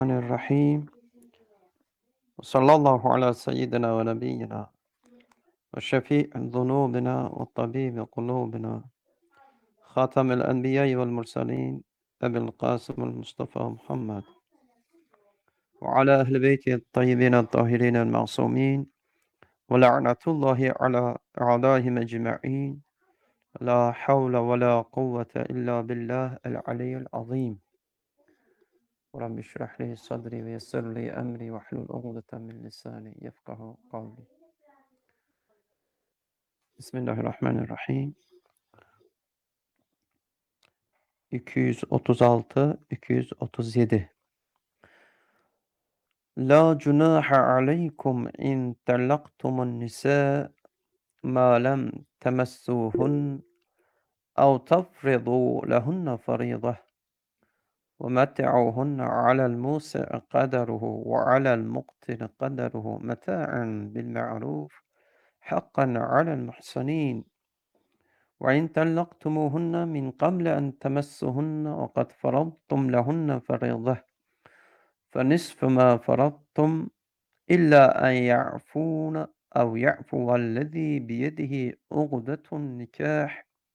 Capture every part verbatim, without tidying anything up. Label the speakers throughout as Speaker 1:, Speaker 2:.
Speaker 1: الرحيم وصلى الله على سيدنا ونبينا وشفيع ذنوبنا وطبيب قلوبنا خاتم الأنبياء والمرسلين أبي القاسم المصطفى محمد وعلى أهل بيته الطيبين الطاهرين المعصومين ولعنة الله على أعدائهم أجمعين لا حول ولا قوة إلا بالله العلي العظيم رب اشرح لي صدري ويسر لي أمري واحلل عقدة من لساني يفقه قولي Bismillahirrahmanirrahim. iki yüz otuz altı iki yüz otuz yedi. La cunaha aleykum in tallaqtumun nisa ma lem temessuhun ev tafridu lehunne faridah ve met'uhunne alel musi'i kaderuhu ve alel muqtiri kaderuhu meta'en bil ma'ruf hakkan alel muhsinin. وإن طلقتموهن من قبل أن تمسهن وقد فرضتم لهن فريضة فنصف ما فرضتم إلا أن يعفون أو يعفو الذي بيده عقدة النكاح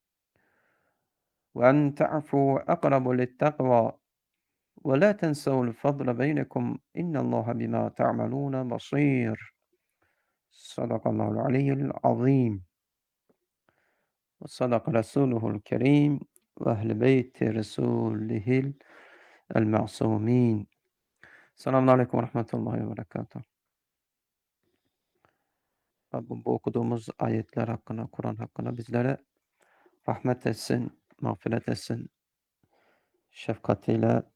Speaker 1: وأن تعفوا أقرب للتقوى ولا تنسوا الفضل بينكم إن الله بما تعملون بصير صدق الله العلي العظيم وصدق رسوله الكريم وأهل بيت رسوله المعصومين. Selamun Aleyküm ve Rahmetullahi ve Berekatuhu. Rabbim bu okuduğumuz ayetler hakkında, Kur'an hakkında bizlere rahmet etsin, mağfiret etsin, şefkatiyle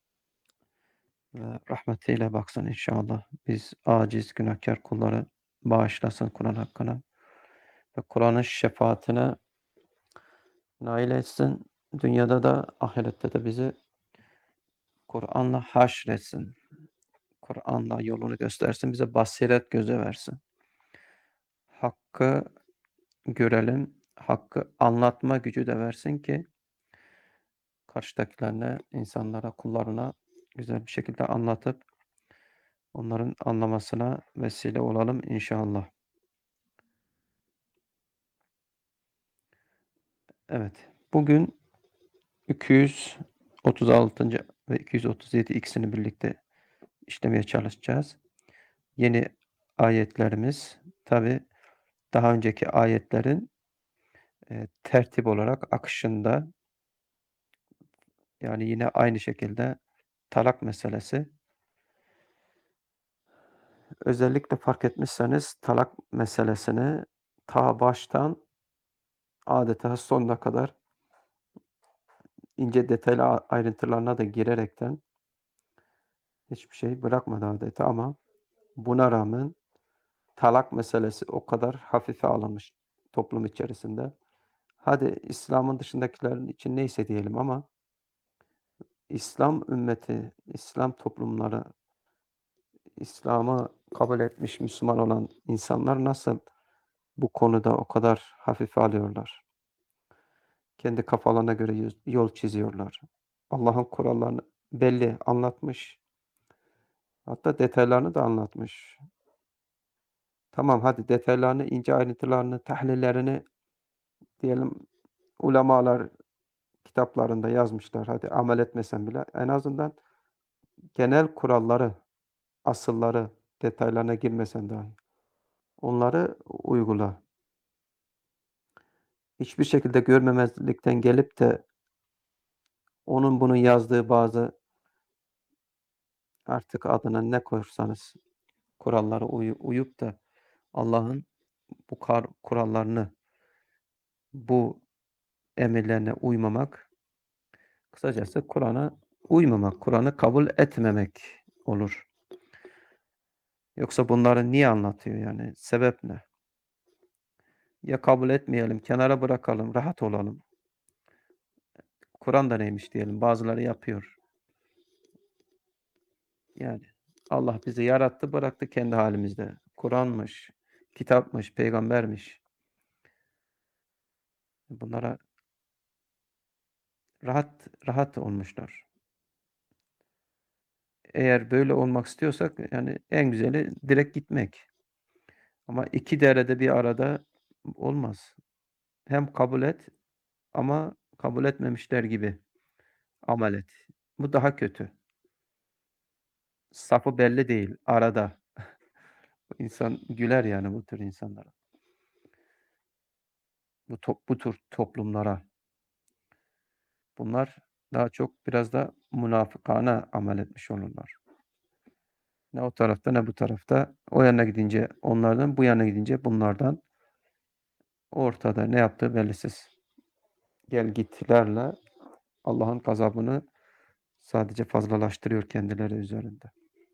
Speaker 1: ve rahmetiyle baksın inşallah. Biz aciz, günahkar kulları bağışlasın Kur'an hakkına ve Kur'an'ın şefaatine nail etsin. Dünyada da ahirette de bizi Kur'an'la haşretsin. Kur'an'la yolunu göstersin, bize basiret gözü versin. Hakkı görelim, hakkı anlatma gücü de versin ki karşıdakilerine, insanlara, kullarına güzel bir şekilde anlatıp onların anlamasına vesile olalım inşallah. Evet, bugün iki yüz otuz altıncı ve iki yüz otuz yedi ikisini birlikte işlemeye çalışacağız. Yeni ayetlerimiz tabi daha önceki ayetlerin e, tertip olarak akışında, yani yine aynı şekilde talak meselesi. Özellikle fark etmişseniz talak meselesini ta baştan adeta sonuna kadar ince detaylı ayrıntılarına da girerekten hiçbir şey bırakmadı adeta, ama buna rağmen talak meselesi o kadar hafife alınmış toplum içerisinde. Hadi İslam'ın dışındakilerin için neyse diyelim, ama İslam ümmeti, İslam toplumları, İslam'ı kabul etmiş Müslüman olan insanlar nasıl bu konuda o kadar hafife alıyorlar? Kendi kafalarına göre yol çiziyorlar. Allah'ın kurallarını belli anlatmış. Hatta detaylarını da anlatmış. Tamam, hadi detaylarını, ince ayrıntılarını, tahlillerini diyelim ulemalar kitaplarında yazmışlar. Hadi amel etmesen bile en azından genel kuralları, asılları, detaylarına girmesen dahi onları uygula. Hiçbir şekilde görmemezlikten gelip de onun bunun yazdığı bazı, artık adına ne koyarsanız, kurallara uy uyup da Allah'ın bu kar kurallarını, bu emirlerine uymamak, kısacası Kur'an'a uymamak, Kur'an'ı kabul etmemek olur. Yoksa bunları niye anlatıyor yani? Sebep ne? Ya kabul etmeyelim, kenara bırakalım, rahat olalım. Kur'an da neymiş diyelim, bazıları yapıyor. Yani Allah bizi yarattı, bıraktı kendi halimizde. Kur'an'mış, kitapmış, peygambermiş. Bunlara rahat rahat olmuşlar. Eğer böyle olmak istiyorsak, yani, en güzeli direkt gitmek. Ama iki derede bir arada olmaz. Hem kabul et ama kabul etmemişler gibi amel et. Bu daha kötü. Safı belli değil, arada. İnsan güler yani bu tür insanlara. Bu top bu tür toplumlara. Bunlar daha çok biraz da münafıkane amel etmiş olurlar. Ne o tarafta ne bu tarafta. O yana gidince onlardan, bu yana gidince bunlardan. Ortada ne yaptığı belirsiz. Gel gitlerle Allah'ın gazabını sadece fazlalaştırıyor kendileri üzerinde.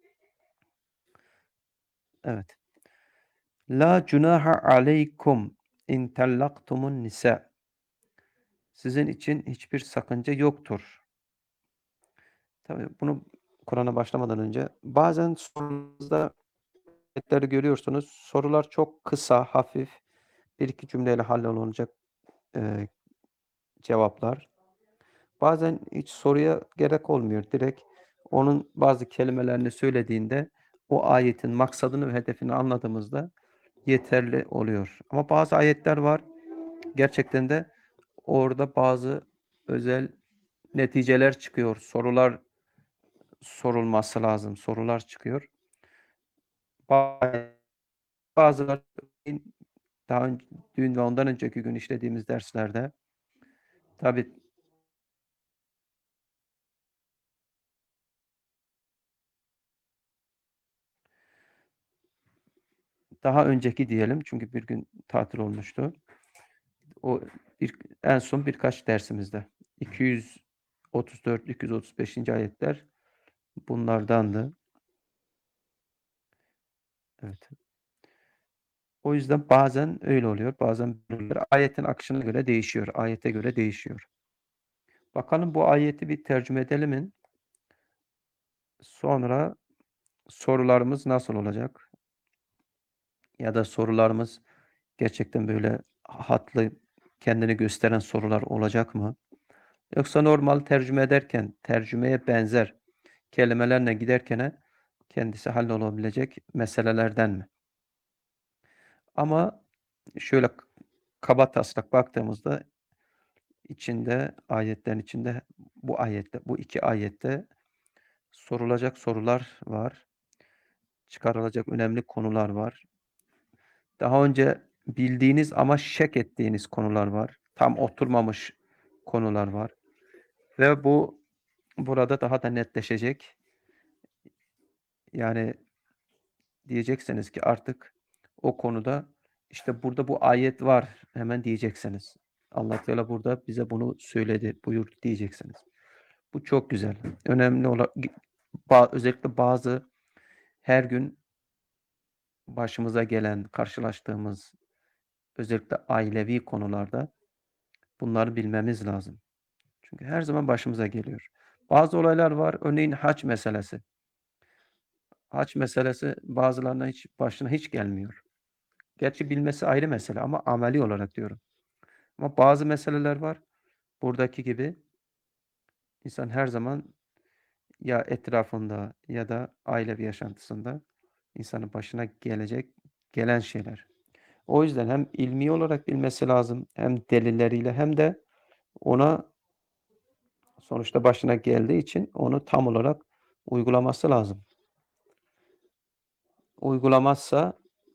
Speaker 1: Evet. La cunaha aleykum in tallaktumun nisa. Sizin için hiçbir sakınca yoktur. Tabii bunu Kur'an'a başlamadan önce bazen sorunuzda ayetleri görüyorsunuz. Sorular çok kısa, hafif, bir iki cümleyle hallolunacak, eee, cevaplar. Bazen hiç soruya gerek olmuyor. Direkt onun bazı kelimelerini söylediğinde o ayetin maksadını ve hedefini anladığımızda yeterli oluyor. Ama bazı ayetler var, gerçekten de orada bazı özel neticeler çıkıyor. Sorular sorulması lazım. Sorular çıkıyor. Ba bazıları daha önce dün ve ondan önceki gün işlediğimiz derslerde tabii daha önceki diyelim çünkü bir gün tatil olmuştu. O bir en son birkaç dersimizde iki yüz otuz dört iki yüz otuz beşinci ayetler bunlardandı. Evet. O yüzden bazen öyle oluyor, bazen böyle oluyor. Ayetin akışına göre değişiyor, ayete göre değişiyor. Bakalım bu ayeti bir tercüme edelim. Sonra sorularımız nasıl olacak? Ya da sorularımız gerçekten böyle hatlı, kendini gösteren sorular olacak mı? Yoksa normal tercüme ederken tercümeye benzer kelimelerle giderkene kendisi hallolabilecek meselelerden mi? Ama şöyle k kabataslak baktığımızda içinde, ayetlerin içinde bu ayette, bu iki ayette sorulacak sorular var, çıkarılacak önemli konular var. Daha önce bildiğiniz ama şek ettiğiniz konular var. Tam oturmamış konular var ve bu burada daha da netleşecek. Yani diyeceksiniz ki artık o konuda, işte, burada bu ayet var hemen diyeceksiniz. Allah Teala burada bize bunu söyledi, buyurdu diyeceksiniz. Bu çok güzel. Önemli olan gi ba özellikle bazı her gün başımıza gelen, karşılaştığımız özellikle ailevi konularda bunları bilmemiz lazım. Çünkü her zaman başımıza geliyor. Bazı olaylar var, örneğin hac meselesi. Hac meselesi bazılarına hiç başına hiç gelmiyor. Gerçi bilmesi ayrı mesele ama ameli olarak diyorum. Ama bazı meseleler var, buradaki gibi insan her zaman ya etrafında ya da ailevi yaşantısında insanın başına gelecek, gelen şeyler. O yüzden hem ilmi olarak bilmesi lazım hem delilleriyle hem de ona sonuçta başına geldiği için onu tam olarak uygulaması lazım. Uygulamazsa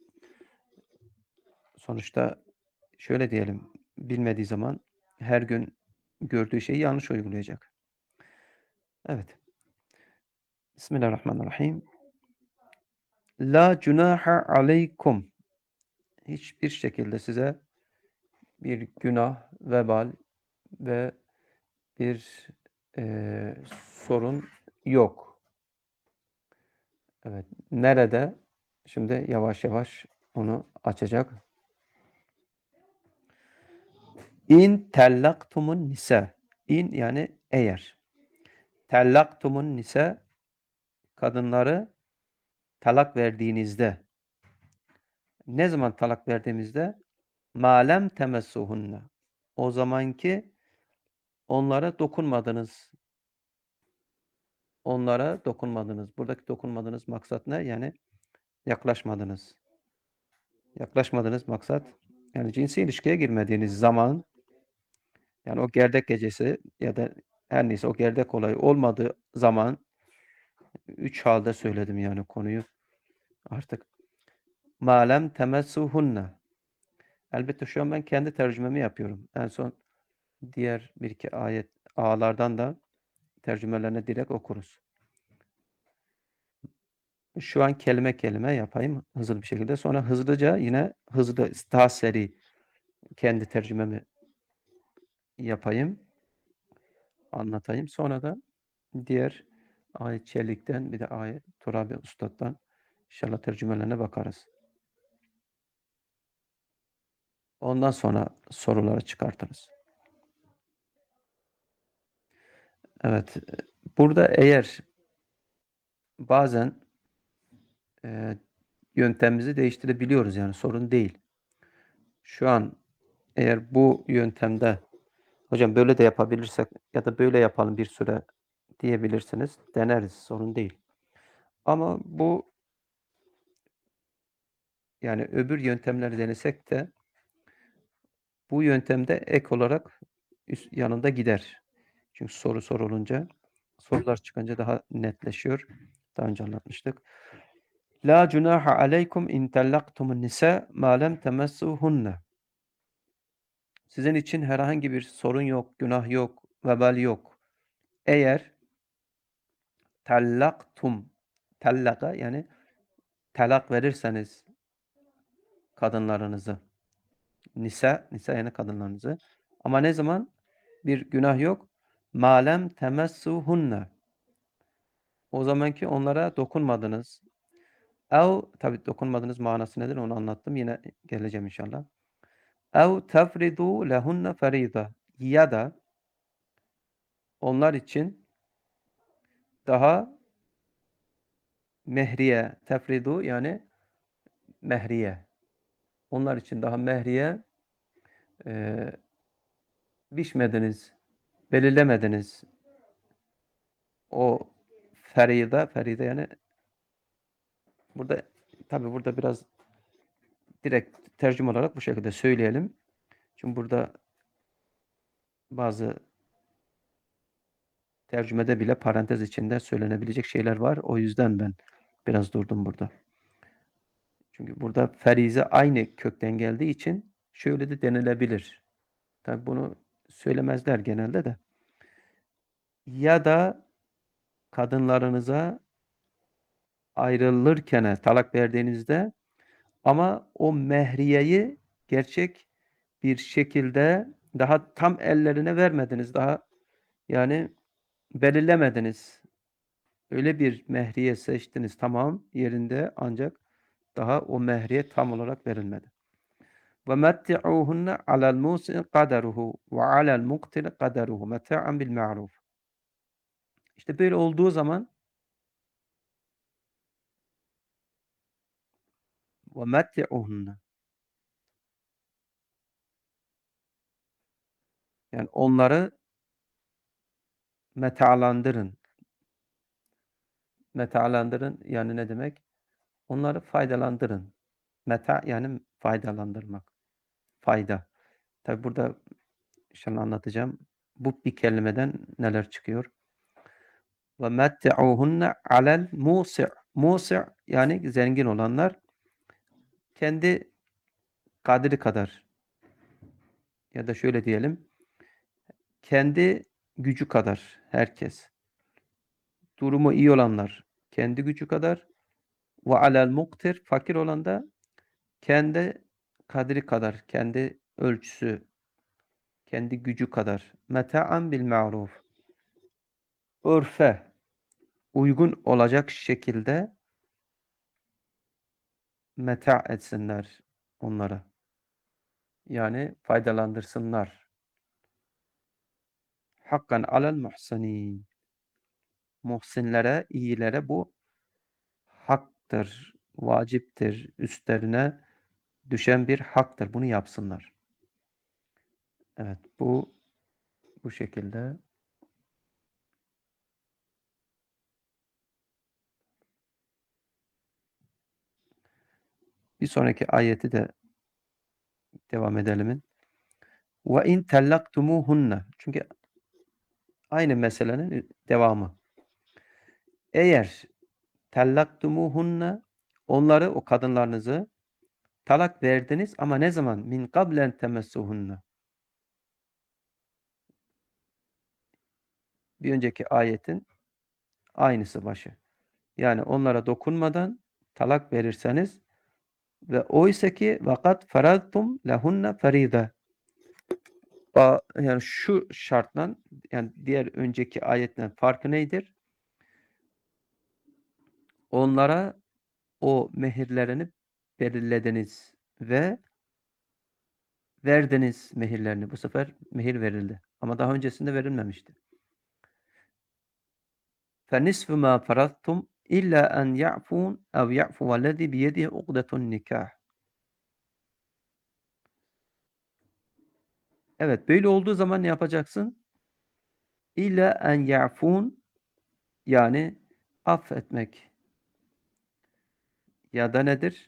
Speaker 1: sonuçta şöyle diyelim, bilmediği zaman her gün gördüğü şeyi yanlış uygulayacak. Evet. Bismillahirrahmanirrahim. La cunaha aleykum. Hiçbir şekilde size bir günah, vebal ve bir, eee, sorun yok. Evet. Nerede? Şimdi yavaş yavaş onu açacak. İn tellaktumun nisa. İn yani eğer. Tellaktumun nisa kadınları talak verdiğinizde. Ne zaman talak verdiğimizde? Ma lem temessuhunne. O zamanki onlara dokunmadınız. onlara dokunmadınız. Buradaki dokunmadığınız maksat ne? Yani yaklaşmadınız. Yaklaşmadığınız maksat, yani cinsi ilişkiye girmediğiniz zaman, yani o gerdek gecesi ya da her neyse o gerdek olayı olmadığı zaman üç halde söyledim yani konuyu artık. مَا لَمْ تَمَسُّهُنَّ. Elbette şu an ben kendi tercümemi yapıyorum. En son diğer bir iki ayet ağlardan da tercümelerine direkt okuruz. Şu an kelime kelime yapayım hızlı bir şekilde. Sonra hızlıca yine hızlı daha seri kendi tercümemi yapayım, anlatayım. Sonra da diğer ayet Çelik'ten bir de ayet Turabi Ustad'dan inşallah tercümelerine bakarız. Ondan sonra soruları çıkartırız. Evet. Burada eğer bazen e, yöntemimizi değiştirebiliyoruz yani sorun değil. Şu an eğer bu yöntemde hocam böyle de yapabilirsek ya da böyle yapalım bir süre diyebilirsiniz. Deneriz, sorun değil. Ama bu yani öbür yöntemleri denesek de bu yöntemde ek olarak üst, yanında gider. Çünkü soru sorulunca, sorular çıkınca daha netleşiyor. Daha önce anlatmıştık. La cunaha aleykum in tallaqtumun nisa ma lem temessuhunne. Sizin için herhangi bir sorun yok, günah yok, vebal yok. Eğer tallaktum, tallaka yani talak verirseniz kadınlarınızı, nisa, nisa yani kadınlarınızı. Ama ne zaman? Bir günah yok. Malem temessuhunne. O zamanki onlara dokunmadınız. Ev, tabi dokunmadınız manası nedir onu anlattım. Yine geleceğim inşallah. Ev tefridu lehunne ferida. Ya da onlar için daha mehriye, tefridu yani mehriye. Onlar için daha mehriye e, biçmediniz, belirlemediniz. O ferida, feride yani burada tabi burada biraz direkt tercüme olarak bu şekilde söyleyelim. Çünkü burada bazı tercümede bile parantez içinde söylenebilecek şeyler var. O yüzden ben biraz durdum burada. Çünkü burada ferize aynı kökten geldiği için şöyle de denilebilir. Tabi bunu söylemezler genelde de. Ya da kadınlarınıza ayrılırken talak verdiğinizde ama o mehriyeyi gerçek bir şekilde daha tam ellerine vermediniz. Daha yani belirlemediniz. Öyle bir mehriye seçtiniz. Tamam yerinde ancak daha o mehriye tam olarak verilmedi. Ve metti'uhunne alel musi kaderuhu ve alel muqtil kaderuhu meta'an bil ma'ruf. İşte böyle olduğu zaman ve metti'uhunne yani onları metalandırın. Metalandırın yani ne demek? Onları faydalandırın. Meta yani faydalandırmak. Fayda. Tabi burada inşallah anlatacağım. Bu bir kelimeden neler çıkıyor? Ve metti'uhunne alel musi'. Musi' yani zengin olanlar kendi kadri kadar ya da şöyle diyelim kendi gücü kadar herkes. Durumu iyi olanlar kendi gücü kadar ve alel muktir fakir olan da kendi kadri kadar, kendi ölçüsü, kendi gücü kadar. Meta'an bil ma'ruf. Örfe uygun olacak şekilde meta etsinler onlara. Yani faydalandırsınlar. Hakkan alel muhsinin. Muhsinlere, iyilere bu haktır, vaciptir, üstlerine düşen bir haktır. Bunu yapsınlar. Evet, bu bu şekilde Bir sonraki ayeti de devam edelim. Ve in tallaktumuhunna. Çünkü aynı meselenin devamı. Eğer tallaktumuhunna, onları, o kadınlarınızı talak verdiniz ama ne zaman? Min qablen temessuhunna. Bir önceki ayetin aynısı başı. Yani onlara dokunmadan talak verirseniz ve oysa ki vakat faradtum lehunne feride. Yani şu şartla, yani diğer önceki ayetten farkı nedir? Onlara o mehirlerini belirlediniz ve verdiniz mehirlerini. Bu sefer mehir verildi. Ama daha öncesinde verilmemişti. فَنِصْفُ مَا فَرَضْتُمْ اِلَّا اَنْ يَعْفُونَ اَوْ يَعْفُوَ الَّذِي بِيَدِهِ عُقْدَةُ النِّكَاحِ. Evet, böyle olduğu zaman ne yapacaksın? İlla en ya'fun, yani affetmek. Ya da nedir?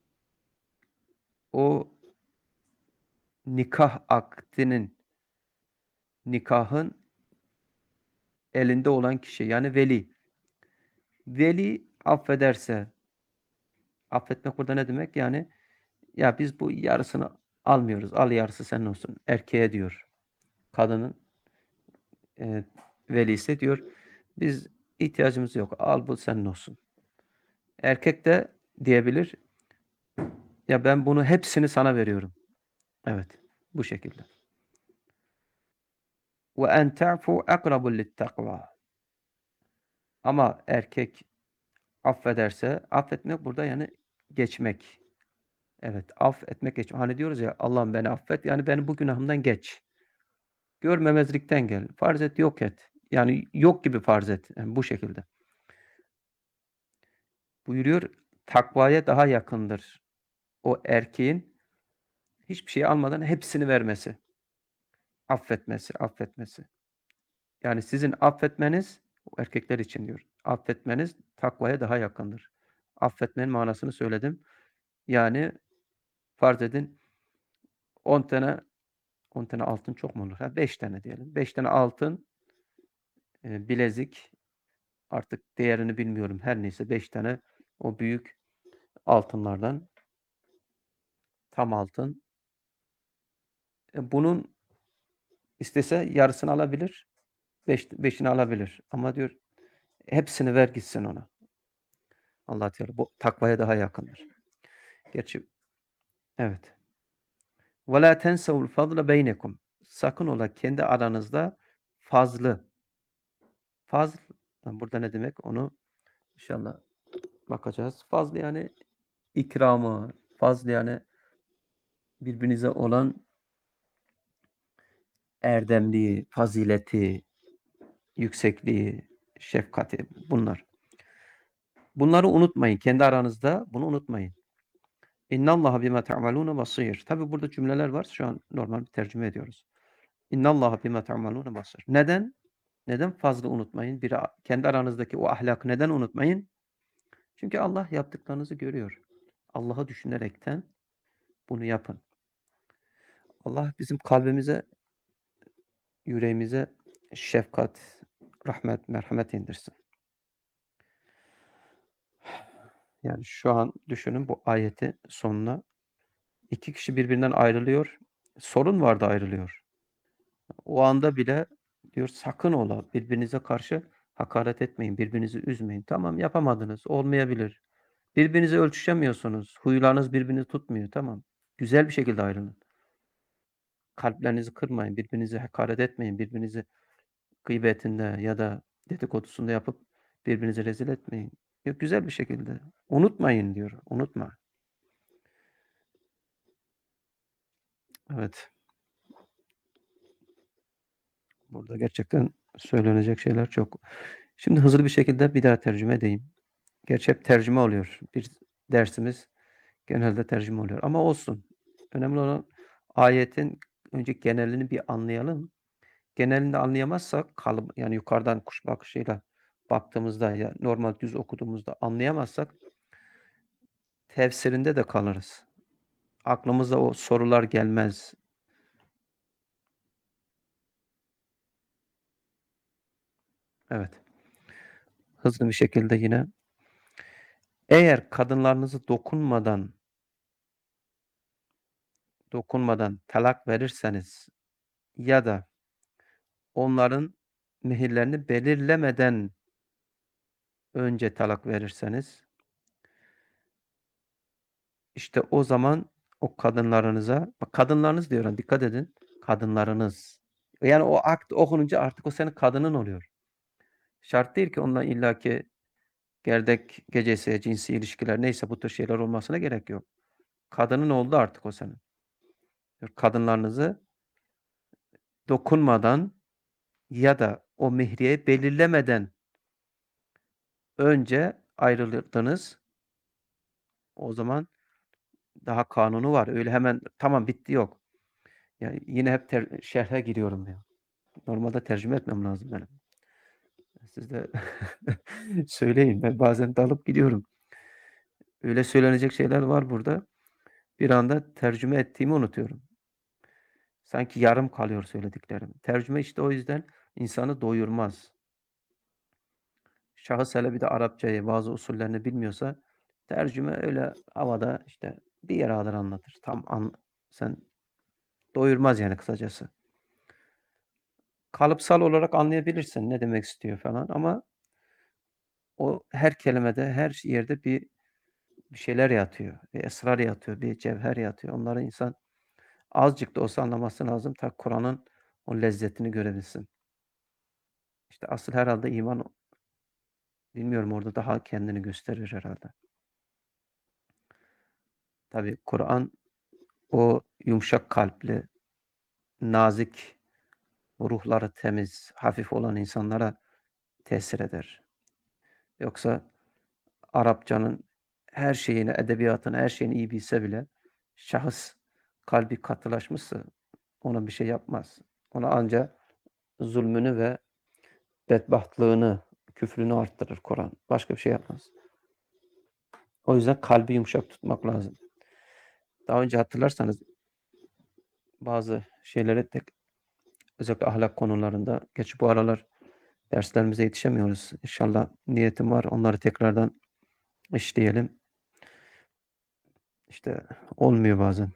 Speaker 1: O nikah akdinin, nikahın elinde olan kişi, yani veli. Veli affederse, affetmek burada ne demek? Yani ya biz bu yarısını almıyoruz. Al, yarısı senin olsun. Erkeğe diyor. Kadının e, velisi diyor. Biz ihtiyacımız yok. Al, bu senin olsun. Erkek de diyebilir. Ya ben bunu hepsini sana veriyorum. Evet. Bu şekilde. Ve en ta'fu akrabu littakva. Ama erkek affederse, affetmek burada yani geçmek. Evet, affetmek geçmek. Hani diyoruz ya, Allah'ım beni affet. Yani beni bu günahımdan geç. Görmemezlikten gel. Farz et, yok et. Yani yok gibi farz et. Yani bu şekilde. Buyuruyor, takvaya daha yakındır o erkeğin hiçbir şey almadan hepsini vermesi. Affetmesi, affetmesi. Yani sizin affetmeniz, erkekler için diyor, affetmeniz takvaya daha yakındır. Affetmenin manasını söyledim. Yani farz edin on tane on tane altın çok mu olur? Ha, beş tane diyelim. beş tane altın e, bilezik, artık değerini bilmiyorum. Her neyse beş tane o büyük altınlardan, tam altın. E, bunun istese yarısını alabilir. Beş, beşini alabilir. Ama diyor hepsini ver gitsin ona. Allah Teala bu takvaya daha yakındır. Gerçi evet. Ve la tensevul fadle beynekum. Sakın ola kendi aranızda fazlı. Fazl burada ne demek? Onu inşallah bakacağız. Fazl yani ikramı, fazl yani birbirinize olan erdemliği, fazileti, yüksekliği, şefkati, bunlar. Bunları unutmayın. Kendi aranızda bunu unutmayın. İnnallaha bima ta'malun basir. Tabi burada cümleler var. Şu an normal bir tercüme ediyoruz. İnnallaha bima ta'malun basir. Neden? Neden fazla unutmayın? Bir, kendi aranızdaki o ahlakı neden unutmayın? Çünkü Allah yaptıklarınızı görüyor. Allah'ı düşünerekten bunu yapın. Allah bizim kalbimize, yüreğimize şefkat, rahmet, merhamet indirsin. Yani şu an düşünün bu ayeti sonuna. İki kişi birbirinden ayrılıyor. Sorun vardı, ayrılıyor. O anda bile diyor sakın ola birbirinize karşı hakaret etmeyin, birbirinizi üzmeyin. Tamam, yapamadınız, olmayabilir. Birbirinize ölçüşemiyorsunuz. Huylarınız birbirini tutmuyor. Tamam. Güzel bir şekilde ayrılın. Kalplerinizi kırmayın. Birbirinize hakaret etmeyin. Birbirinizi gıybetinde ya da dedikodusunda yapıp birbirinizi rezil etmeyin. Yok, güzel bir şekilde. Unutmayın diyor. Unutma. Evet. Burada gerçekten söylenecek şeyler çok. Şimdi hızlı bir şekilde bir daha tercüme edeyim. Gerçi hep tercüme oluyor. Bir dersimiz genelde tercüme oluyor. Ama olsun. Önemli olan ayetin önce genelini bir anlayalım. Genelini anlayamazsak, kalıp, yani yukarıdan kuş bakışıyla baktığımızda ya normal düz okuduğumuzda anlayamazsak tefsirinde de kalırız. Aklımıza o sorular gelmez. Evet. Hızlı bir şekilde yine eğer kadınlarınızı dokunmadan dokunmadan talak verirseniz ya da onların mehirlerini belirlemeden önce talak verirseniz, işte o zaman o kadınlarınıza, bak kadınlarınız diyorum dikkat edin, kadınlarınız. Yani o akt okununca artık o senin kadının oluyor. Şart değil ki onunla illaki gerdek gecesi, cinsi ilişkiler neyse bu tür şeyler olmasına gerek yok. Kadının oldu artık o senin. Kadınlarınızı dokunmadan ya da o mihriyeyi belirlemeden önce ayrılırdınız. O zaman daha kanunu var. Öyle hemen tamam bitti yok. Yani yine hep ter şerhe giriyorum ya. Normalde tercüme etmem lazım benim. Siz de söyleyin. Ben bazen dalıp gidiyorum. Öyle söylenecek şeyler var burada. Bir anda tercüme ettiğimi unutuyorum. Sanki yarım kalıyor söylediklerim. Tercüme işte o yüzden insanı doyurmaz. Şahıs hele bir de Arapçayı, bazı usullerini bilmiyorsa tercüme öyle havada işte bir yere kadar anlatır. Tam an sen doyurmaz yani kısacası. Kalıpsal olarak anlayabilirsin ne demek istiyor falan ama o her kelimede, her yerde bir bir şeyler yatıyor. Bir esrar yatıyor, bir cevher yatıyor. Onları insan azıcık da olsa anlaması lazım ta Kur'an'ın o lezzetini görebilsin. İşte asıl herhalde iman bilmiyorum orada daha kendini gösterir herhalde. Tabii Kur'an o yumuşak kalpli, nazik, ruhları temiz, hafif olan insanlara tesir eder. Yoksa Arapçanın her şeyini, edebiyatını, her şeyini iyi bilse bile şahıs kalbi katılaşmışsa ona bir şey yapmaz. Ona ancak zulmünü ve bedbahtlığını, küfrünü arttırır Kur'an. Başka bir şey yapmaz. O yüzden kalbi yumuşak tutmak lazım. Daha önce hatırlarsanız bazı şeylere tek özellikle ahlak konularında geç bu aralar derslerimize yetişemiyoruz. İnşallah niyetim var. Onları tekrardan işleyelim. İşte olmuyor bazen.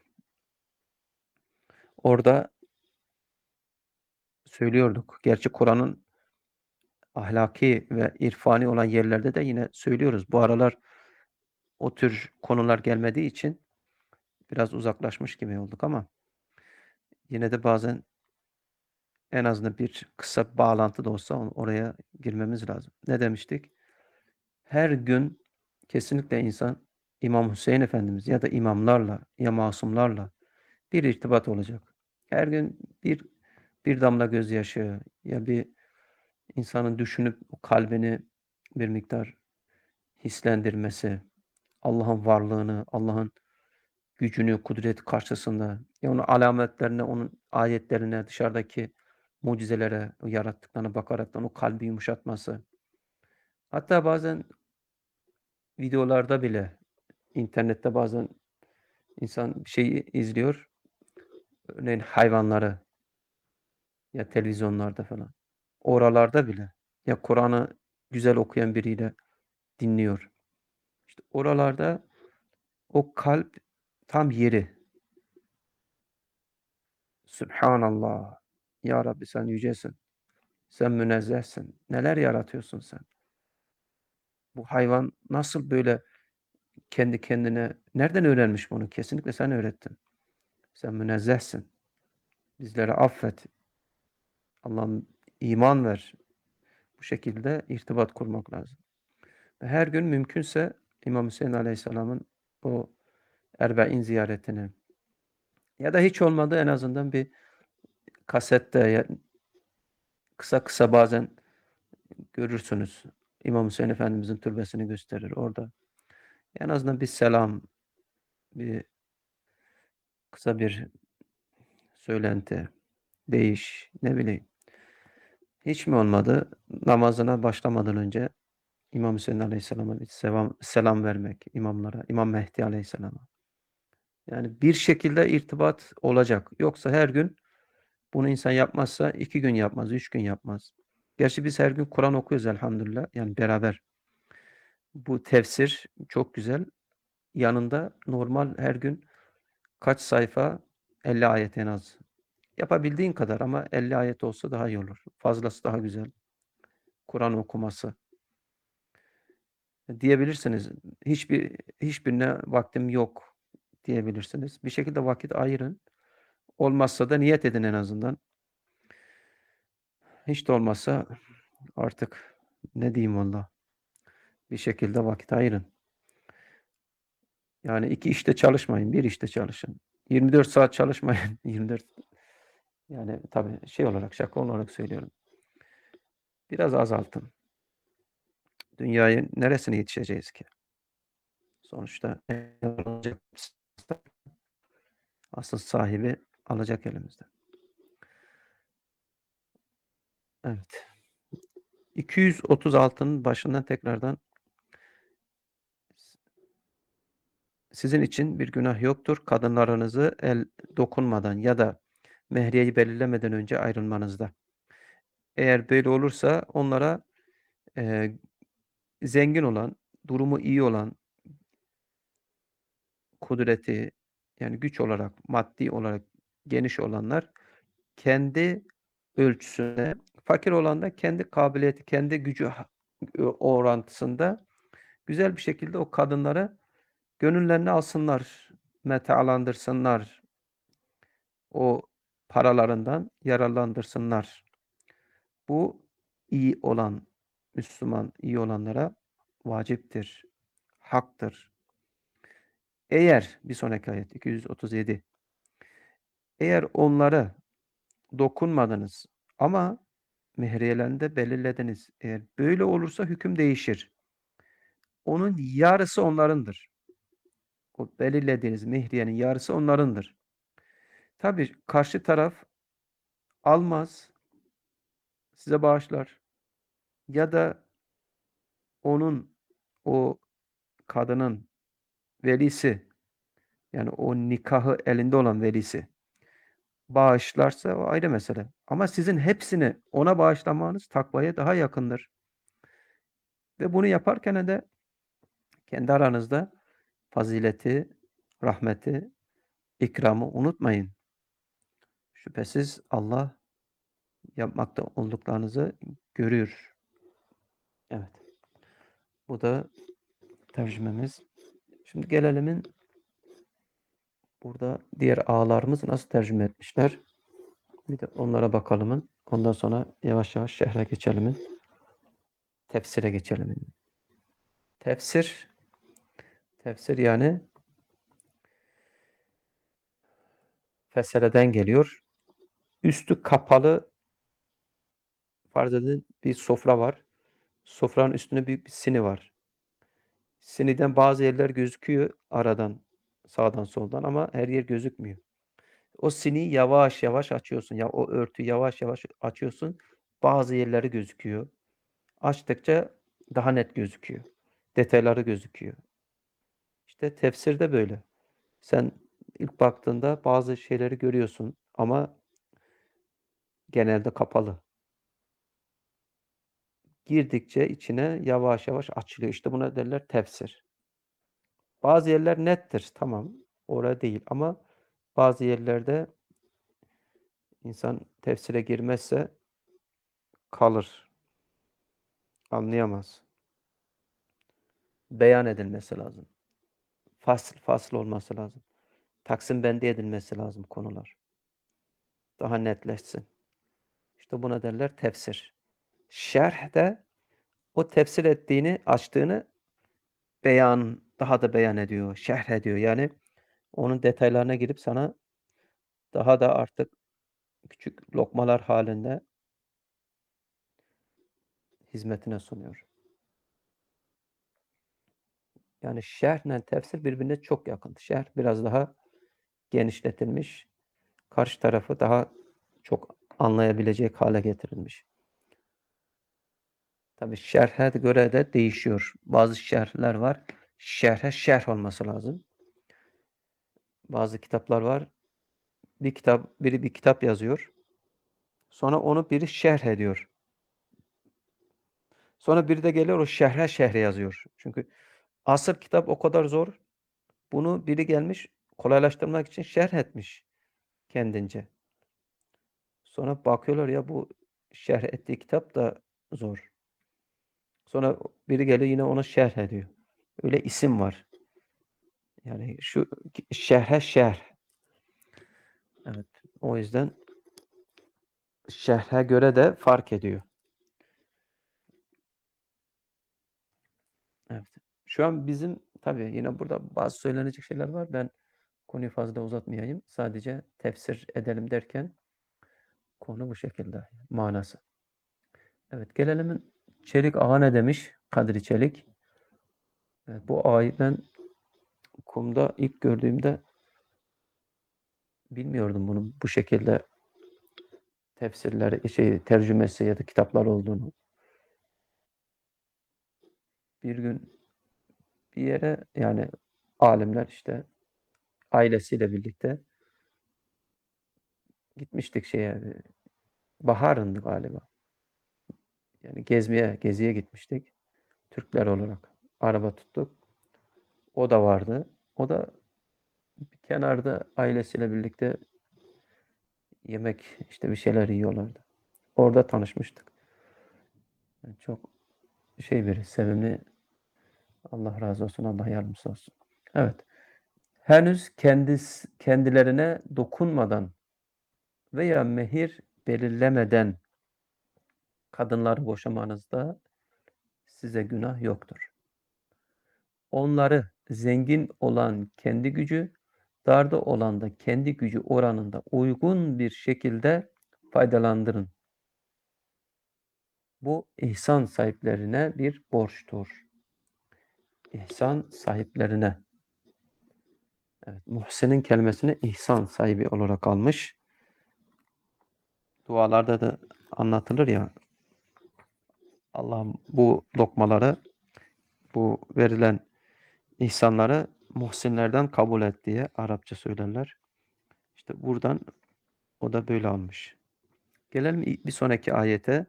Speaker 1: Orada söylüyorduk. Gerçi Kur'an'ın ahlaki ve irfani olan yerlerde de yine söylüyoruz. Bu aralar o tür konular gelmediği için biraz uzaklaşmış gibi olduk ama yine de bazen en azından bir kısa bağlantı da olsa oraya girmemiz lazım. Ne demiştik? Her gün kesinlikle insan İmam Hüseyin Efendimiz ya da imamlarla ya masumlarla bir irtibat olacak. Her gün bir bir damla gözyaşı ya bir insanın düşünüp kalbini bir miktar hislendirmesi, Allah'ın varlığını, Allah'ın gücünü, kudreti karşısında, ya onun alametlerine, onun ayetlerine, dışarıdaki mucizelere, o yarattıklarına bakaraktan o kalbi yumuşatması. Hatta bazen videolarda bile, internette bazen insan bir şeyi izliyor, örneğin hayvanları ya televizyonlarda falan. Oralarda bile ya Kur'an'ı güzel okuyan biriyle dinliyor. İşte oralarda o kalp tam yeri. Sübhanallah. Ya Rabbi sen yücesin. Sen münezzehsin. Neler yaratıyorsun sen? Bu hayvan nasıl böyle kendi kendine nereden öğrenmiş bunu? Kesinlikle sen öğrettin. Sen münezzehsin. Bizleri affet. Allah'ım iman ver. Bu şekilde irtibat kurmak lazım. Ve her gün mümkünse İmam Hüseyin Aleyhisselam'ın o Erbe'in ziyaretini ya da hiç olmadı en azından bir kasette ya kısa kısa bazen görürsünüz. İmam Hüseyin Efendimizin türbesini gösterir orada. En azından bir selam, bir kısa bir söylenti, değiş, ne bileyim. Hiç mi olmadı? Namazına başlamadan önce İmam Hüseyin Aleyhisselam'a bir sevam selam vermek imamlara, İmam Mehdi Aleyhisselam'a. Yani bir şekilde irtibat olacak. Yoksa her gün bunu insan yapmazsa iki gün yapmaz, üç gün yapmaz. Gerçi biz her gün Kur'an okuyoruz elhamdülillah. Yani beraber. Bu tefsir çok güzel. Yanında normal her gün kaç sayfa? elli ayet en az. Yapabildiğin kadar ama elli ayet olsa daha iyi olur. Fazlası daha güzel. Kur'an okuması. Diyebilirsiniz. Hiçbir hiçbirine vaktim yok diyebilirsiniz. Bir şekilde vakit ayırın. Olmazsa da niyet edin en azından. Hiç de olmazsa artık ne diyeyim valla. Bir şekilde vakit ayırın. Yani iki işte çalışmayın, bir işte çalışın. yirmi dört saat çalışmayın. yirmi dört yani tabii şey olarak, şaka olarak söylüyorum. Biraz azaltın. Dünyayı neresine yetişeceğiz ki? Sonuçta asıl sahibi alacak elimizden. Evet. iki yüz otuz altının başından tekrardan sizin için bir günah yoktur. Kadınlarınızı el dokunmadan ya da mehriyeyi belirlemeden önce ayrılmanızda. Eğer böyle olursa onlara eee, zengin olan, durumu iyi olan, kudreti yani güç olarak, maddi olarak geniş olanlar kendi ölçüsünde, fakir olan da kendi kabiliyeti, kendi gücü ha orantısında güzel bir şekilde o kadınları gönüllerini alsınlar, metaalandırsınlar, o paralarından yararlandırsınlar. Bu iyi olan, Müslüman, iyi olanlara vaciptir, haktır. Eğer bir sonraki ayet iki yüz otuz yedi. Eğer onlara dokunmadınız ama mehriyelerini de belirlediniz. Eğer böyle olursa hüküm değişir. Onun yarısı onlarındır. O belirlediğiniz mehriyenin yarısı onlarındır. Tabii karşı taraf almaz, size bağışlar ya da onun, o kadının velisi, yani o nikahı elinde olan velisi bağışlarsa o ayrı mesele. Ama sizin hepsini ona bağışlamanız takvaya daha yakındır. Ve bunu yaparken de kendi aranızda fazileti, rahmeti, ikramı unutmayın. Şüphesiz Allah yapmakta olduklarınızı görüyor. Evet. Bu da tercümemiz. Şimdi gelelim burada diğer ağalarımız nasıl tercüme etmişler. Bir de onlara bakalım. Ondan sonra yavaş yavaş şerhe geçelim. Tefsire geçelim. Tefsir, tefsir yani feseleden geliyor. Üstü kapalı, farz edin bir sofra var. Sofranın üstünde büyük bir sini var. Siniden bazı yerler gözüküyor aradan, sağdan soldan ama her yer gözükmüyor. O siniyi yavaş yavaş açıyorsun. Ya o örtüyü yavaş yavaş açıyorsun. Bazı yerleri gözüküyor. Açtıkça daha net gözüküyor. Detayları gözüküyor. İşte tefsir de böyle. Sen ilk baktığında bazı şeyleri görüyorsun ama genelde kapalı. Girdikçe içine yavaş yavaş açılıyor. İşte buna derler tefsir. Bazı yerler nettir, tamam. Orada değil ama bazı yerlerde insan tefsire girmezse kalır, anlayamaz. Beyan edilmesi lazım. Fasl fasl olması lazım. Taksim bende edilmesi lazım konular. Daha netleşsin. İşte buna derler tefsir. Şerh de o tefsir ettiğini, açtığını beyan, daha da beyan ediyor, şerh ediyor. Yani onun detaylarına girip sana daha da artık küçük lokmalar halinde hizmetine sunuyor. Yani şerhle tefsir birbirine çok yakın. Şerh biraz daha genişletilmiş, karşı tarafı daha çok anlayabilecek hale getirilmiş. Tabii şerhe göre de değişiyor. Bazı şerhler var. Şerhe şerh olması lazım. Bazı kitaplar var. Bir kitap, biri bir kitap yazıyor. Sonra onu biri şerh ediyor. Sonra biri de geliyor o şerhe şerhe yazıyor. Çünkü asıl kitap o kadar zor. Bunu biri gelmiş kolaylaştırmak için şerh etmiş kendince. Sonra bakıyorlar ya bu şerh ettiği kitap da zor. Sonra biri geliyor yine ona şerh ediyor. Öyle isim var. Yani şu şerhe şerh. Evet. O yüzden şerhe göre de fark ediyor. Evet. Şu an bizim tabii yine burada bazı söylenecek şeyler var. Ben konuyu fazla uzatmayayım. Sadece tefsir edelim derken konu bu şekilde manası. Evet, gelelim Çelik Ağa ne demiş? Kadri Çelik. Evet, bu ağayı ben kumda ilk gördüğümde bilmiyordum bunun bu şekilde tefsirleri, şey, tercümesi ya da kitaplar olduğunu. Bir gün bir yere yani alimler işte ailesiyle birlikte gitmiştik şeye baharındı galiba. Yani gezmeye, geziye gitmiştik. Türkler olarak araba tuttuk. O da vardı. O da bir kenarda ailesiyle birlikte yemek işte bir şeyler yiyorlardı. Orada tanışmıştık. Yani çok şey biri, sevimli. Allah razı olsun, Allah yardımcısı olsun. Evet. Henüz kendis, kendilerine dokunmadan veya mehir belirlemeden kadınları boşamanızda size günah yoktur. Onları zengin olan kendi gücü, darda olan da kendi gücü oranında uygun bir şekilde faydalandırın. Bu ihsan sahiplerine bir borçtur. İhsan sahiplerine. Evet, muhsinin kelimesini ihsan sahibi olarak almış. Dualarda da anlatılır ya, Allah'ım bu lokmaları, bu verilen ihsanları muhsinlerden kabul et diye Arapça söylerler. İşte buradan o da böyle almış. Gelelim bir sonraki ayete.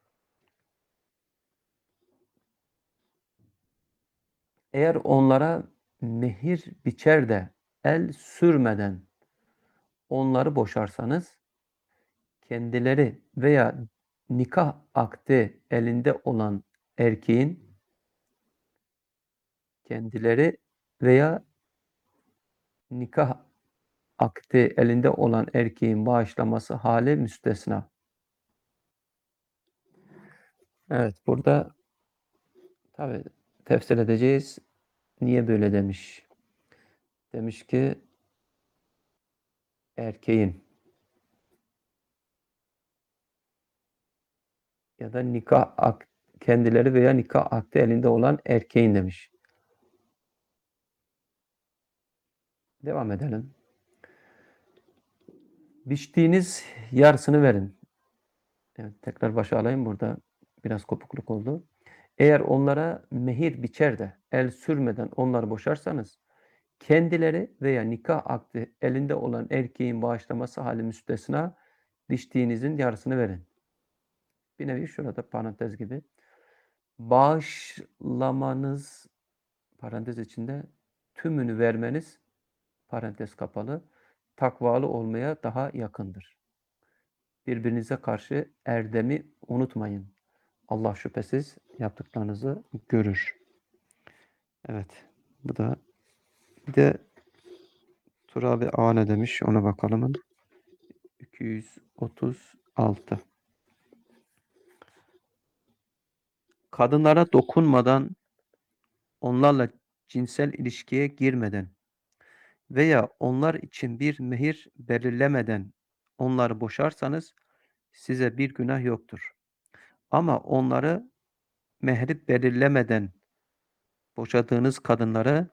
Speaker 1: Eğer onlara mehir biçer de el sürmeden onları boşarsanız kendileri veya nikah akdi elinde olan erkeğin kendileri veya nikah akdi elinde olan erkeğin bağışlaması hali müstesna. Evet, burada tabii tefsir edeceğiz. Niye böyle demiş? Demiş ki erkeğin ya da nikah ak kendileri veya nikah akdi elinde olan erkeğin demiş. Devam edelim. Biçtiğiniz yarısını verin. Evet, tekrar başa alayım burada. Biraz kopukluk oldu. Eğer onlara mehir biçer de el sürmeden onları boşarsanız kendileri veya nikah akdi elinde olan erkeğin bağışlaması hali müstesna biçtiğinizin yarısını verin. Bir nevi şurada parantez gibi. Bağışlamanız parantez içinde tümünü vermeniz parantez kapalı takvalı olmaya daha yakındır. Birbirinize karşı erdemi unutmayın. Allah şüphesiz yaptıklarınızı görür. Evet. Bu da bir de Turabi Ağa ne demiş? Ona bakalım. iki yüz otuz altı. Kadınlara dokunmadan, onlarla cinsel ilişkiye girmeden veya onlar için bir mehir belirlemeden onları boşarsanız size bir günah yoktur. Ama onları mehri belirlemeden boşadığınız kadınları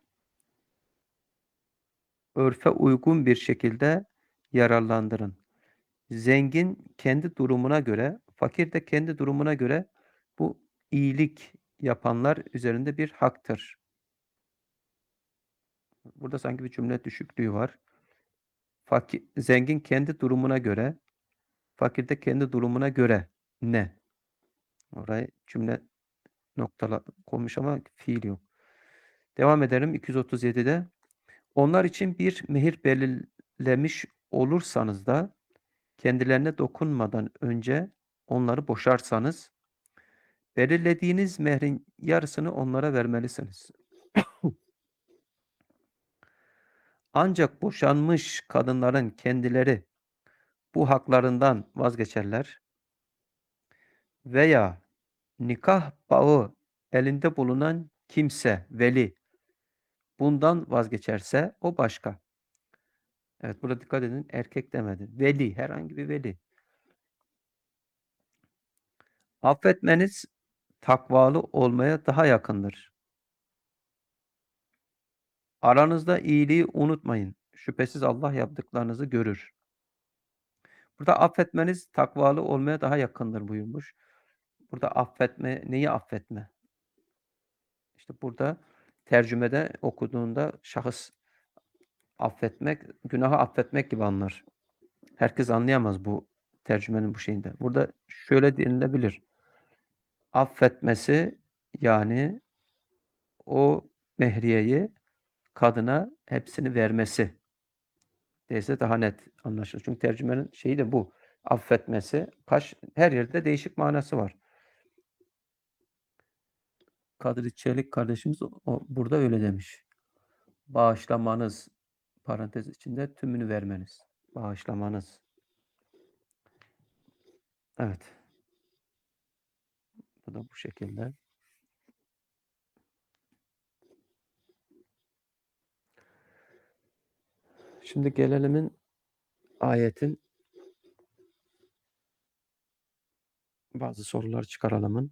Speaker 1: örfe uygun bir şekilde yararlandırın. Zengin kendi durumuna göre, fakir de kendi durumuna göre bu iyilik yapanlar üzerinde bir haktır. Burada sanki bir cümle düşüklüğü var. Faki zengin kendi durumuna göre, fakir de kendi durumuna göre ne? Orayı cümle noktala konmuş ama fiil yok. Devam ederim iki yüz otuz yedide. Onlar için bir mehir belirlemiş olursanız da kendilerine dokunmadan önce onları boşarsanız belirlediğiniz mehrin yarısını onlara vermelisiniz. Ancak boşanmış kadınların kendileri bu haklarından vazgeçerler veya nikah bağı elinde bulunan kimse, veli bundan vazgeçerse o başka. Evet, burada dikkat edin, erkek demedi. Veli, herhangi bir veli. Affetmeniz takvalı olmaya daha yakındır. Aranızda iyiliği unutmayın. Şüphesiz Allah yaptıklarınızı görür. Burada affetmeniz takvalı olmaya daha yakındır buyurmuş. Burada affetme, neyi affetme? İşte burada tercümede okuduğunda şahıs affetmek, günahı affetmek gibi anlar. Herkes anlayamaz bu tercümenin bu şeyinde. Burada şöyle denilebilir. Affetmesi yani o mehriyeyi kadına hepsini vermesi dese daha net anlaşılır. Çünkü tercümenin şeyi de bu. Affetmesi. Kaç, her yerde değişik manası var. Kadri Çelik kardeşimiz o, burada öyle demiş. Bağışlamanız parantez içinde tümünü vermeniz. Bağışlamanız. Evet. Bu da bu şekilde. Şimdi gelelimin ayetin bazı sorular çıkaralımın.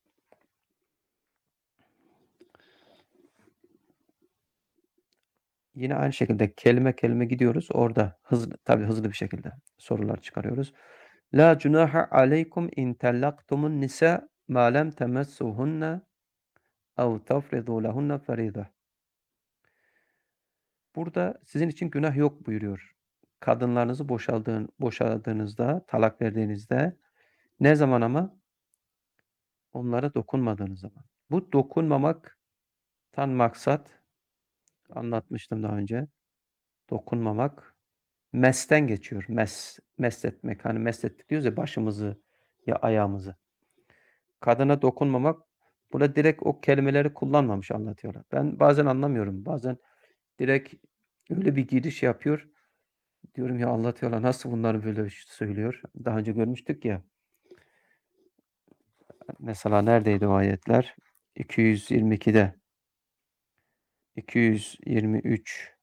Speaker 1: Yine aynı şekilde kelime kelime gidiyoruz. Orada hızlı, tabii hızlı bir şekilde sorular çıkarıyoruz. La cunaha aleykum in tellaktumun nisa ma lem temessuhunna ev tafridu lehunne ferida. Burada sizin için günah yok buyuruyor. Kadınlarınızı boşaldığın, boşadığınızda, talak verdiğinizde ne zaman ama? Onlara dokunmadığınız zaman. Bu dokunmamaktan maksat anlatmıştım daha önce. Dokunmamak mesten geçiyor. Mes, mest etmek. Hani mest ettik diyoruz ya başımızı ya ayağımızı. Kadına dokunmamak burada direkt o kelimeleri kullanmamış anlatıyorlar. Ben bazen anlamıyorum. Bazen direkt öyle bir giriş yapıyor. Diyorum ya anlatıyorlar nasıl bunları böyle söylüyor. Daha önce görmüştük ya. Mesela neredeydi o ayetler? iki yüz yirmi ikide. iki yüz yirmi üç.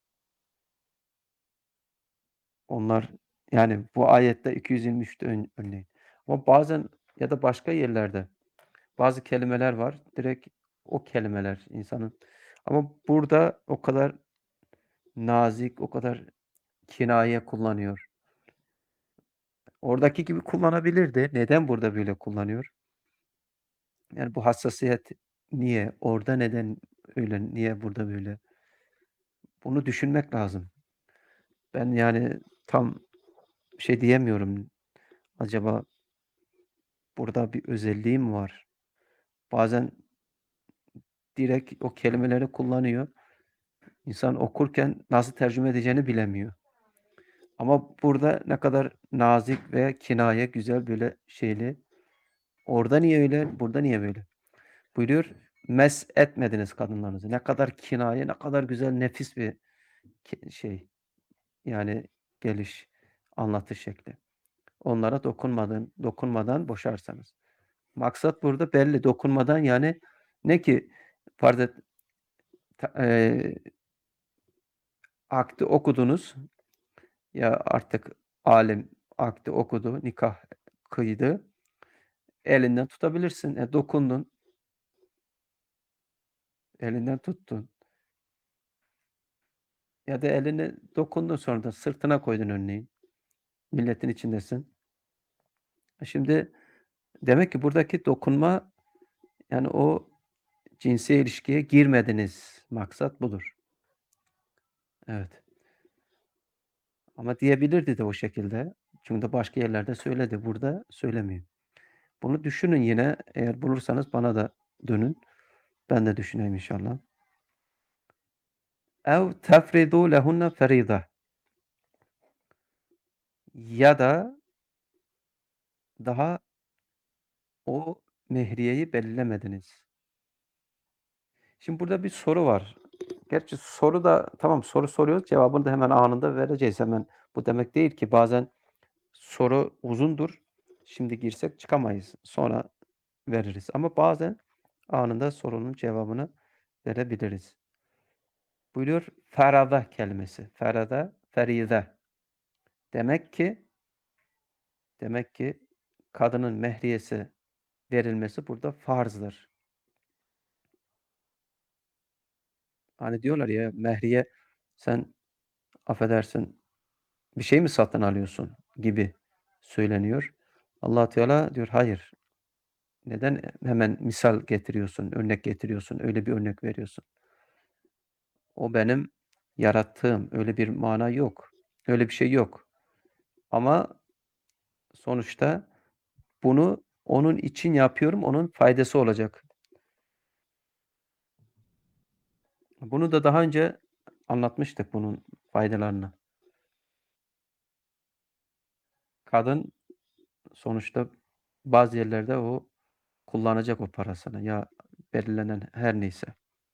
Speaker 1: Onlar yani bu ayette iki yüz yirmi üçte ön, örneğin. Ama bazen ya da başka yerlerde bazı kelimeler var. Direkt o kelimeler insanın. Ama burada o kadar nazik, o kadar kinaye kullanıyor. Oradaki gibi kullanabilirdi. Neden burada böyle kullanıyor? Yani bu hassasiyet niye? Orada neden öyle? Niye burada böyle? Bunu düşünmek lazım. Ben yani tam bir şey diyemiyorum. Acaba burada bir özelliği mi var? Bazen direkt o kelimeleri kullanıyor. İnsan okurken nasıl tercüme edeceğini bilemiyor. Ama burada ne kadar nazik ve kinaye güzel böyle şeyli. Orada niye öyle, burada niye böyle? Buyuruyor, mes etmediniz kadınlarınızı. Ne kadar kinaye, ne kadar güzel, nefis bir şey. Yani geliş, anlatış şekli. Onlara dokunmadan, dokunmadan boşarsanız. Maksat burada belli. Dokunmadan yani ne ki farz et, ta, e, akdi okudunuz ya artık alim akdi okudu, nikah kıydı. Elinden tutabilirsin. E, dokundun. Elinden tuttun. Ya da eline dokundun sonra da sırtına koydun örneğin. Milletin içindesin. E, Şimdi demek ki buradaki dokunma Yani o cinsi ilişkiye girmediniz. Maksat budur. Evet. Ama diyebilirdi de o şekilde. Çünkü başka yerlerde söyledi. Burada söylemiyor. Bunu düşünün yine. Eğer bulursanız bana da dönün. Ben de düşüneyim inşallah. Ev tefridu lehunne ferida. Ya da daha o mehriyeyi belirlemediniz. Şimdi burada bir soru var. Gerçi soru da tamam soru soruyoruz. Cevabını da hemen anında vereceğiz. Hemen bu demek değil ki bazen soru uzundur. Şimdi girsek çıkamayız. Sonra veririz. Ama bazen anında sorunun cevabını verebiliriz. Buyuruyor ferada kelimesi. Ferada, feride. Demek ki demek ki kadının mehriyesi verilmesi burada farzdır. Hani diyorlar ya mehriye sen affedersin bir şey mi satın alıyorsun gibi söyleniyor. Allah Teala diyor hayır. Neden hemen misal getiriyorsun, örnek getiriyorsun, öyle bir örnek veriyorsun? O benim yarattığım, öyle bir mana yok. Öyle bir şey yok. Ama sonuçta bunu onun için yapıyorum, onun faydası olacak. Bunu da daha önce anlatmıştık bunun faydalarını. Kadın sonuçta bazı yerlerde o kullanacak o parasını ya belirlenen her neyse.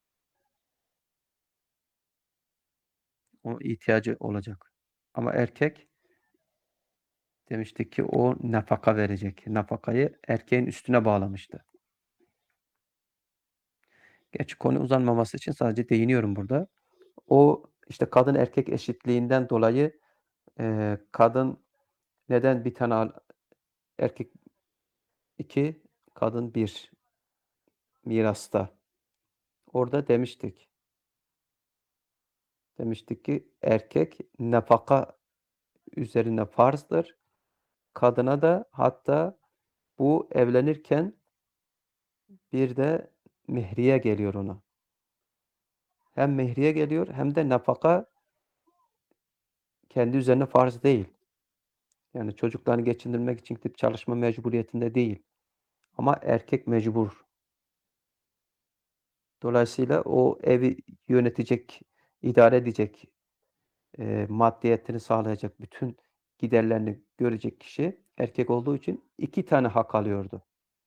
Speaker 1: O ihtiyacı olacak. Ama erkek demiştik ki o nafaka verecek. Nafakayı erkeğin üstüne bağlamıştı. Gerçi konu uzanmaması için sadece değiniyorum burada. O işte kadın erkek eşitliğinden dolayı eee, kadın neden bir tane al, erkek iki, kadın bir mirasta. Orada demiştik. Demiştik ki erkek nafaka üzerine farzdır. Kadına da hatta bu evlenirken bir de mehriye geliyor ona. Hem mehriye geliyor hem de nafaka kendi üzerine farz değil. Yani çocuklarını geçindirmek için gidip çalışma mecburiyetinde değil. Ama erkek mecbur. Dolayısıyla o evi yönetecek, idare edecek, eee, maddiyetini sağlayacak, bütün giderlerini görecek kişi erkek olduğu için iki tane hak alıyordu.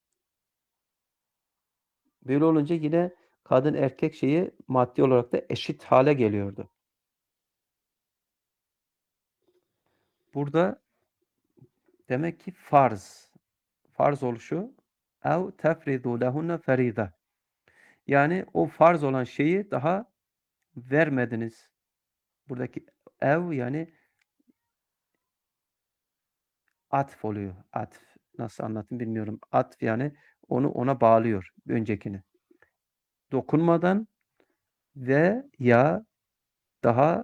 Speaker 1: Böyle olunca yine kadın erkek şeyi maddi olarak da eşit hale geliyordu. Burada demek ki farz. Farz oluşu ev tefridu lehunne ferida. Yani o farz olan şeyi daha vermediniz. Buradaki ev yani atf oluyor. Atf. Nasıl anlatayım bilmiyorum. Atf yani onu ona bağlıyor öncekini. Dokunmadan ve ya daha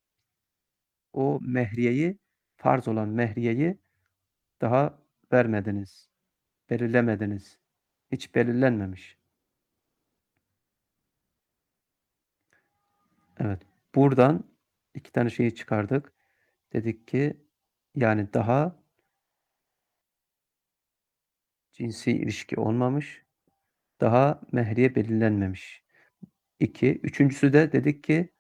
Speaker 1: o mehriyeyi farz olan mehriyeyi daha vermediniz. Belirlemediniz. Hiç belirlenmemiş. Evet. Buradan iki tane şeyi çıkardık. Dedik ki yani daha cinsi ilişki olmamış, daha mehriye belirlenmemiş. iki. Üçüncüsü de dedik ki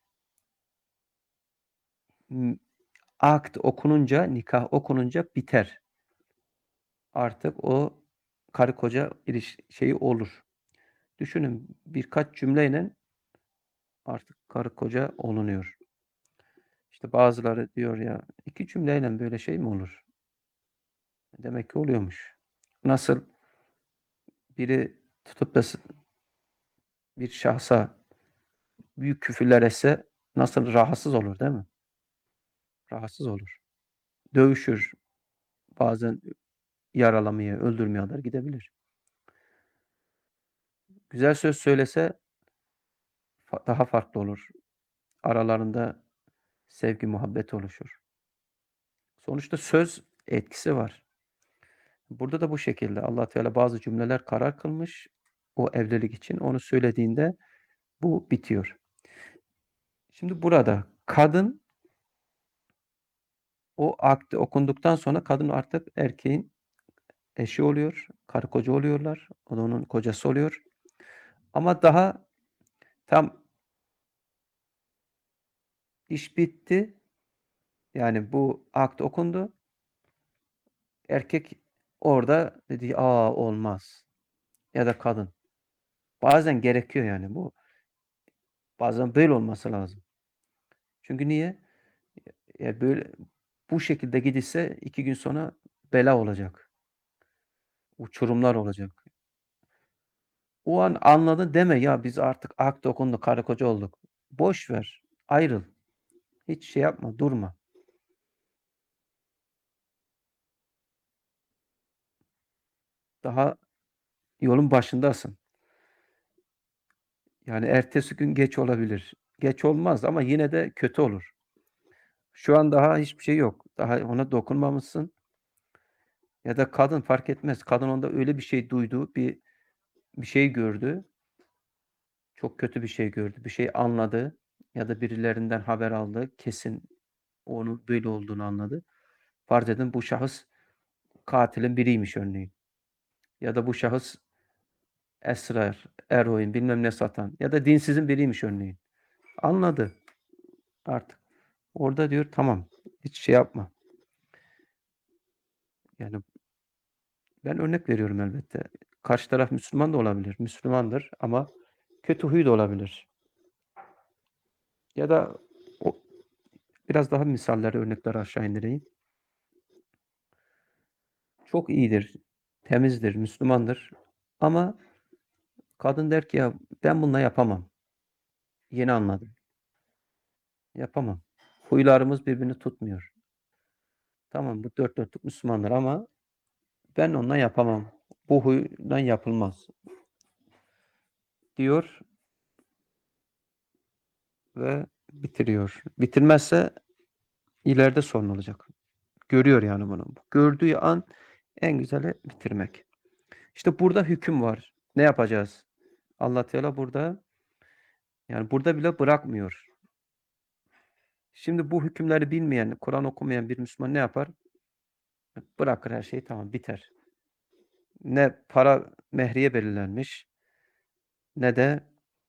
Speaker 1: m akt okununca, nikah okununca biter. Artık o karı koca iliş şeyi olur. Düşünün birkaç cümleyle artık karı koca olunuyor. İşte bazıları diyor ya iki cümleyle böyle şey mi olur? Demek ki oluyormuş. Nasıl biri tutup da s bir şahsa büyük küfürler etse nasıl rahatsız olur, değil mi? Rahatsız olur. Dövüşür. Bazen yaralamaya, öldürmeye kadar gidebilir. Güzel söz söylese fa daha farklı olur. Aralarında sevgi, muhabbet oluşur. Sonuçta söz etkisi var. Burada da bu şekilde Allah Teala bazı cümleler karar kılmış. o evlilik için. Onu söylediğinde bu bitiyor. Şimdi burada kadın o akdi okunduktan sonra kadın artık erkeğin eşi oluyor, karı koca oluyorlar. O da onun kocası oluyor. Ama daha tam iş bitti. Yani bu akt okundu. Erkek orada dedi, "A, olmaz." Ya da kadın. Bazen gerekiyor yani bu. Bazen böyle olması lazım. Çünkü niye? Ya, böyle bu şekilde gidilse iki gün sonra bela olacak. Uçurumlar olacak. O an anladın deme, "Ya, biz artık akt okundu, karı koca olduk." Boş ver, ayrıl. Hiç şey yapma, durma. Daha yolun başındasın. Yani ertesi gün geç olabilir. Geç olmaz ama yine de kötü olur. Şu an daha hiçbir şey yok. Daha ona dokunmamışsın ya da kadın fark etmez. Kadın onda öyle bir şey duydu, bir bir şey gördü, çok kötü bir şey gördü, bir şey anladı ya da birilerinden haber aldı. Kesin onun böyle olduğunu anladı. Farz edin bu şahıs katilin biriymiş örneğin ya da bu şahıs esrar, eroin, bilmem ne satan ya da dinsizin biriymiş örneğin. Anladı artık. Orada diyor, "Tamam, hiç şey yapma." Yani ben örnek veriyorum elbette. Karşı taraf Müslüman da olabilir, Müslümandır ama kötü huy da olabilir. Ya da o biraz daha misalleri, örnekleri aşağı indireyim. Çok iyidir, temizdir, Müslümandır ama kadın der ki, "Ya, ben bununla yapamam. Yeni anladım. Yapamam. Huylarımız birbirini tutmuyor. Tamam, bu dört dörtlük Müslümandır ama ben onunla yapamam. Bu huydan yapılmaz." diyor ve bitiriyor. Bitirmezse ileride sorun olacak. Görüyor yani bunu. Gördüğü an en güzeli bitirmek. İşte burada hüküm var. Ne yapacağız? Allah Teala burada, yani burada bile bırakmıyor. Şimdi bu hükümleri bilmeyen, Kur'an okumayan bir Müslüman ne yapar? Bırakır her şeyi, tamam, biter. Ne para mehriye belirlenmiş ne de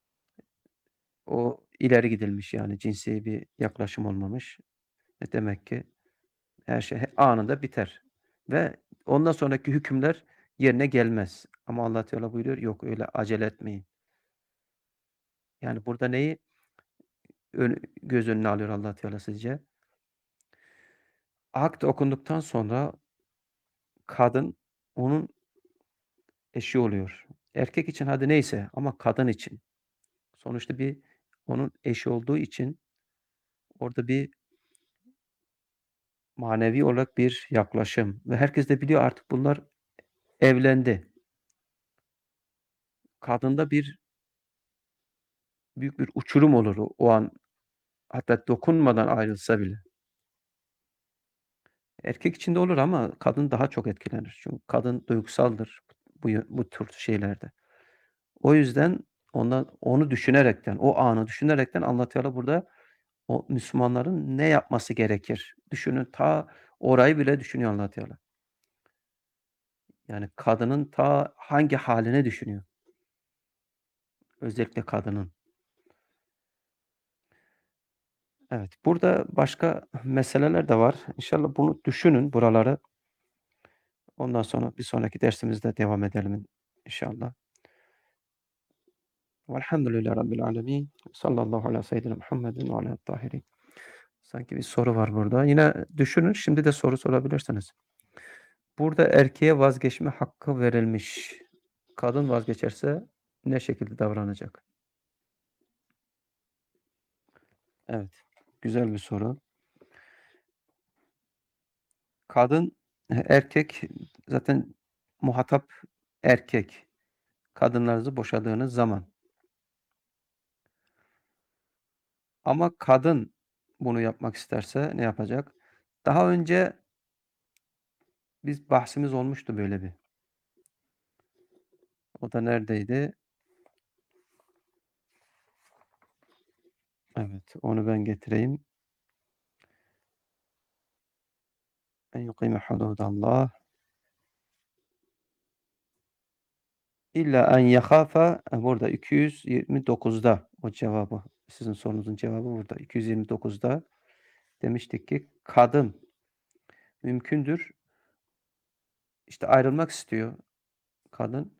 Speaker 1: o ileri gidilmiş, yani cinsi bir yaklaşım olmamış. E, demek ki her şey he anında biter ve ondan sonraki hükümler yerine gelmez. Ama Allah Teala buyuruyor, "Yok, öyle acele etmeyin." Yani burada neyi ön göz önüne alıyor Allah Teala sizce? Akt okunduktan sonra kadın onun eşi oluyor. Erkek için hadi neyse ama kadın için. Sonuçta bir onun eşi olduğu için orada bir manevi olarak bir yaklaşım ve herkes de biliyor artık bunlar evlendi. Kadında bir büyük bir uçurum olur o o an, hatta dokunmadan ayrılsa bile. Erkek için de olur ama kadın daha çok etkilenir. Çünkü kadın duygusaldır bu yö bu tür şeylerde. O yüzden ondan onu düşünerekten, o anı düşünerekten Allah Teala burada o Müslümanların ne yapması gerekir? Düşünün, ta orayı bile düşünüyor Allah Teala. Yani kadının ta hangi hâlini düşünüyor. Özellikle kadının. Evet, burada başka meseleler de var. İnşallah bunu düşünün, buraları. Ondan sonra bir sonraki dersimizde devam edelim inşallah. Velhamdülillahi Rabbil alemin. Sallallahu ala seyyidina Muhammedin ve ala tahirin. Sanki bir soru var burada. Yine düşünün, şimdi de soru sorabilirsiniz. Burada erkeğe vazgeçme hakkı verilmiş. Kadın vazgeçerse ne şekilde davranacak? Evet, güzel bir soru. Kadın, eee, erkek zaten muhatap erkek. Kadınlarınızı boşadığınız zaman. Ama kadın bunu yapmak isterse ne yapacak? Daha önce biz bahsimiz olmuştu böyle bir. O da neredeydi? Evet, onu ben getireyim. En yukime hududallah. İlla en yekhafa burada iki yüz yirmi dokuzda o cevabı. Sizin sorunuzun cevabı burada. iki yüz yirmi dokuzda demiştik ki kadın mümkündür. İşte ayrılmak istiyor kadın.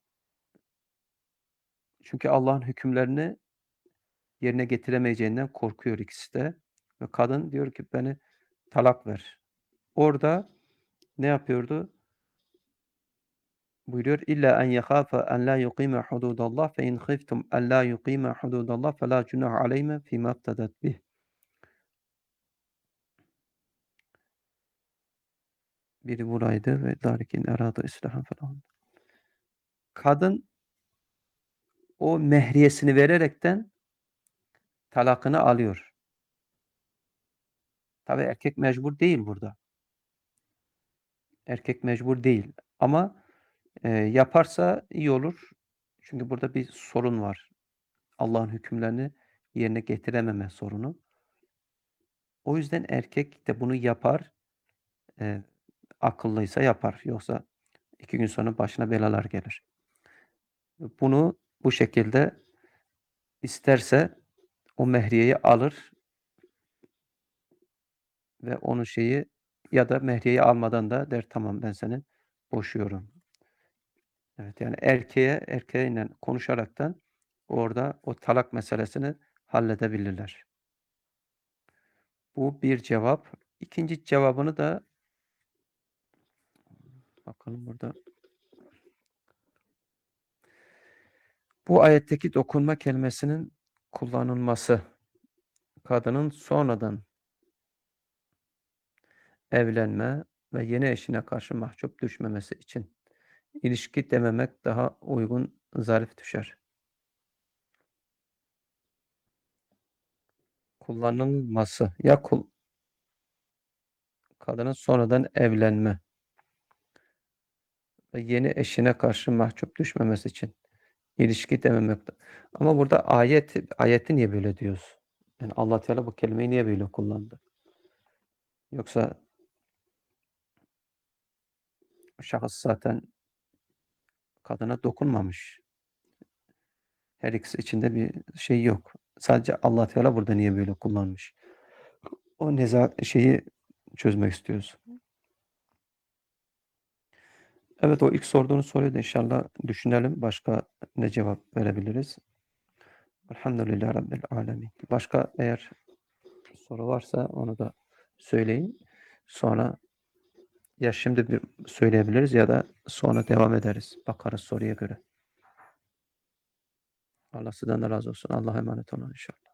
Speaker 1: Çünkü Allah'ın hükümlerini yerine getiremeyeceğinden korkuyor ikisi de. Ve kadın diyor ki beni talak ver. Orada ne yapıyordu? Buyuruyor illa en yekhafa en la yuqima hududallah fe in khiftum en la yuqima hududallah fe la cunaha aleyhime fîmâ iftedet bih. Biri buraydı ve dârikin erâda islahan falan. Kadın o mehriyesini vererekten talakını alıyor. Tabii erkek mecbur değil burada. Erkek mecbur değil ama e, yaparsa iyi olur. Çünkü burada bir sorun var. Allah'ın hükümlerini yerine getirememe sorunu. O yüzden erkek de bunu yapar. E, akıllıysa yapar. Yoksa iki gün sonra başına belalar gelir. Bunu bu şekilde isterse o mehriyeyi alır ve onun şeyi ya da mehriyeyi almadan da der tamam ben seni boşuyorum. Evet yani erkeğe erkeğinle konuşaraktan orada o talak meselesini halledebilirler. Bu bir cevap. İkinci cevabını da bakalım burada. Bu ayetteki dokunma kelimesinin kullanılması kadının sonradan evlenme ve yeni eşine karşı mahcup düşmemesi için ilişki dememek daha uygun zarif düşer. Kullanılması ya kul, kadının sonradan evlenme ve yeni eşine karşı mahcup düşmemesi için ilişki dememek. Ama burada ayet ayeti niye böyle diyoruz? Yani Allah Teala bu kelimeyi niye böyle kullandı? Yoksa şahıs zaten kadına dokunmamış. Her ikisi içinde bir şey yok. Sadece Allah Teala burada niye böyle kullanmış? O neza şeyi çözmek istiyoruz. Evet o ilk sorduğunuz soruyu da inşallah düşünelim. Başka ne cevap verebiliriz? Elhamdülillahi Rabbil alemin. Başka eğer soru varsa onu da söyleyin. Sonra ya şimdi bir söyleyebiliriz ya da sonra devam ederiz. Bakarız soruya göre. Allah sizden de razı olsun. Allah'a emanet olun inşallah.